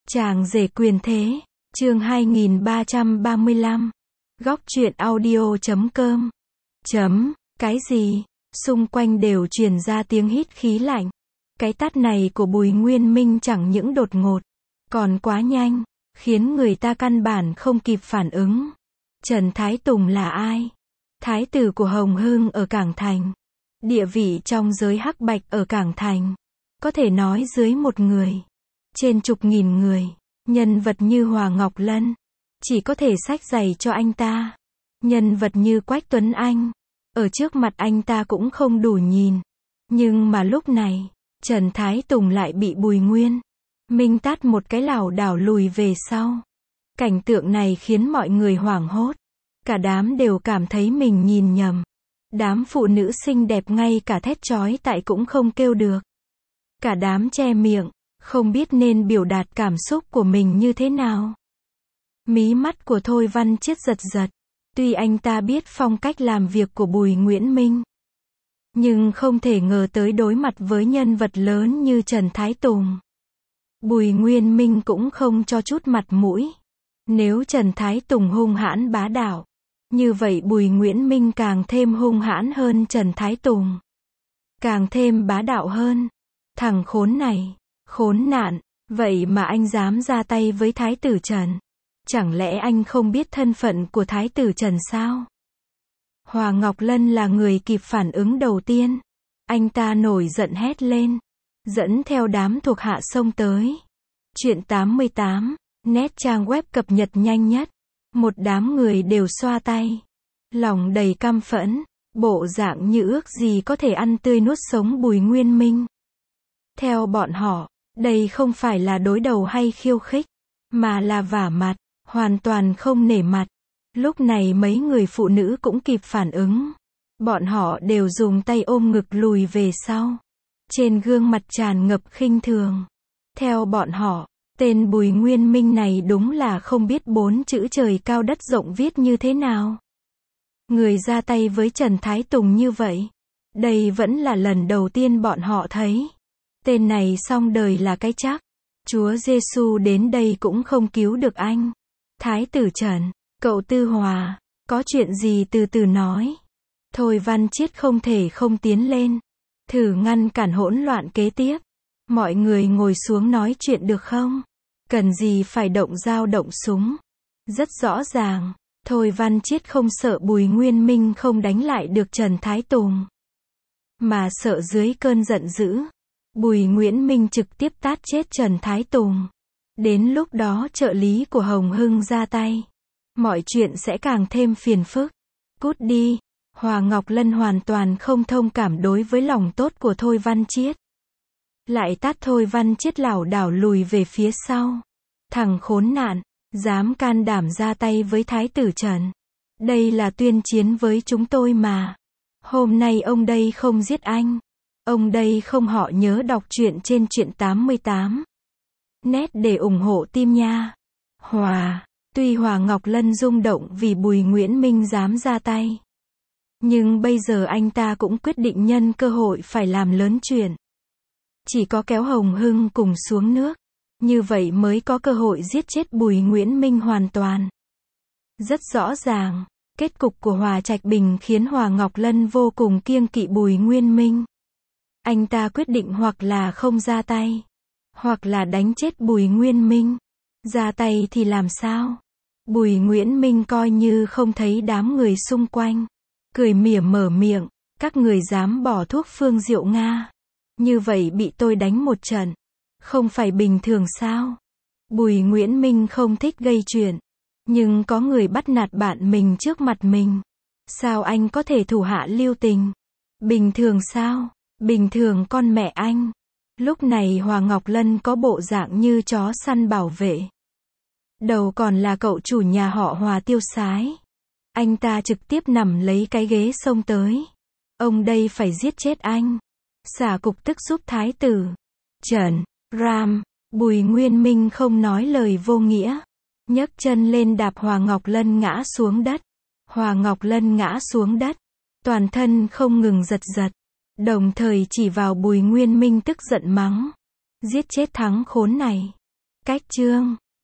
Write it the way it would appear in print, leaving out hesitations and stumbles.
Chàng rể quyền thế, chương 2335. Góc truyện audio.com. Cái gì? Xung quanh đều truyền ra tiếng hít khí lạnh. Cái tát này của Bùi Nguyên Minh chẳng những đột ngột, còn quá nhanh, khiến người ta căn bản không kịp phản ứng. Trần Thái Tùng là ai? Thái tử của Hồng Hưng ở Cảng Thành. Địa vị trong giới hắc bạch ở Cảng Thành, có thể nói dưới một người, trên chục nghìn người. Nhân vật như Hòa Ngọc Lân, chỉ có thể xách giày cho anh ta. Nhân vật như Quách Tuấn Anh, ở trước mặt anh ta cũng không đủ nhìn. Nhưng mà lúc này, Trần Thái Tùng lại bị Bùi Nguyên Minh tát một cái lảo đảo lùi về sau. Cảnh tượng này khiến mọi người hoảng hốt. Cả đám đều cảm thấy mình nhìn nhầm. Đám phụ nữ xinh đẹp ngay cả thét chói tại cũng không kêu được. Cả đám che miệng, không biết nên biểu đạt cảm xúc của mình như thế nào. Mí mắt của Thôi Văn Chiết giật giật. Tuy anh ta biết phong cách làm việc của Bùi Nguyễn Minh, nhưng không thể ngờ tới đối mặt với nhân vật lớn như Trần Thái Tùng, Bùi Nguyên Minh cũng không cho chút mặt mũi. Nếu Trần Thái Tùng hung hãn bá đạo, như vậy Bùi Nguyễn Minh càng thêm hung hãn hơn Trần Thái Tùng, càng thêm bá đạo hơn. Thằng khốn này, khốn nạn, vậy mà anh dám ra tay với Thái tử Trần. Chẳng lẽ anh không biết thân phận của Thái tử Trần sao? Hòa Ngọc Lân là người kịp phản ứng đầu tiên. Anh ta nổi giận hét lên, dẫn theo đám thuộc hạ xông tới. Chuyện 88, net trang web cập nhật nhanh nhất. Một đám người đều xoa tay, lòng đầy căm phẫn, bộ dạng như ước gì có thể ăn tươi nuốt sống Bùi Nguyên Minh. Theo bọn họ, đây không phải là đối đầu hay khiêu khích, mà là vả mặt, hoàn toàn không nể mặt. Lúc này mấy người phụ nữ cũng kịp phản ứng. Bọn họ đều dùng tay ôm ngực lùi về sau. Trên gương mặt tràn ngập khinh thường. Theo bọn họ, tên Bùi Nguyên Minh này đúng là không biết 4 chữ trời cao đất rộng viết như thế nào. Người ra tay với Trần Thái Tùng như vậy, đây vẫn là lần đầu tiên bọn họ thấy. Tên này xong đời là cái chắc. Chúa Giêsu đến đây cũng không cứu được anh. Thái tử Trần, cậu Tư Hòa, có chuyện gì từ từ nói. Thôi Văn Chiết không thể không tiến lên, thử ngăn cản hỗn loạn kế tiếp. Mọi người ngồi xuống nói chuyện được không? Cần gì phải động dao động súng? Rất rõ ràng, Thôi Văn Chiết không sợ Bùi Nguyên Minh không đánh lại được Trần Thái Tùng, mà sợ dưới cơn giận dữ, Bùi Nguyễn Minh trực tiếp tát chết Trần Thái Tùng. Đến lúc đó trợ lý của Hồng Hưng ra tay, mọi chuyện sẽ càng thêm phiền phức. Cút đi. Hòa Ngọc Lân hoàn toàn không thông cảm đối với lòng tốt của Thôi Văn Chiết. Lại tát Thôi Văn Chiết lảo đảo lùi về phía sau. Thằng khốn nạn, dám can đảm ra tay với Thái tử Trần. Đây là tuyên chiến với chúng tôi mà. Hôm nay ông đây không giết anh. Ông đây không họ nhớ đọc truyện trên truyện 88. Net để ủng hộ team nha. Tuy Hòa Ngọc Lân rung động vì Bùi Nguyễn Minh dám ra tay, nhưng bây giờ anh ta cũng quyết định nhân cơ hội phải làm lớn chuyện. Chỉ có kéo Hồng Hưng cùng xuống nước, như vậy mới có cơ hội giết chết Bùi Nguyễn Minh hoàn toàn. Rất rõ ràng, kết cục của Hòa Trạch Bình khiến Hòa Ngọc Lân vô cùng kiêng kỵ Bùi Nguyên Minh. Anh ta quyết định hoặc là không ra tay, hoặc là đánh chết Bùi Nguyên Minh. Ra tay thì làm sao? Bùi Nguyễn Minh coi như không thấy đám người xung quanh, cười mỉa mở miệng, các người dám bỏ thuốc Phương Diệu Nga, như vậy bị tôi đánh một trận, không phải bình thường sao? Bùi Nguyễn Minh không thích gây chuyện, nhưng có người bắt nạt bạn mình trước mặt mình, sao anh có thể thủ hạ lưu tình? Bình thường sao? Bình thường con mẹ anh. Lúc này Hòa Ngọc Lân có bộ dạng như chó săn bảo vệ. Đầu còn là cậu chủ nhà họ Hòa tiêu sái. Anh ta trực tiếp nằm lấy cái ghế xông tới. Ông đây phải giết chết anh. Xả cục tức giúp Thái tử Trần. Ram. Bùi Nguyên Minh không nói lời vô nghĩa, nhấc chân lên đạp Hòa Ngọc Lân ngã xuống đất. Hòa Ngọc Lân ngã xuống đất, toàn thân không ngừng giật giật, đồng thời chỉ vào Bùi Nguyên Minh tức giận mắng. Giết chết thằng khốn này. Cách chương